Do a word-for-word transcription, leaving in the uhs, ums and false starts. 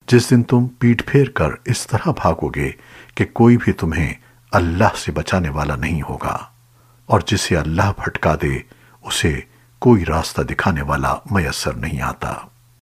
जिस दिन तुम पीठ फेर कर इस तरह भागोगे कि कोई भी तुम्हें अल्लाह से बचाने वाला नहीं होगा, और जिसे अल्लाह भटका दे उसे कोई रास्ता दिखाने वाला मयस्सर नहीं आता।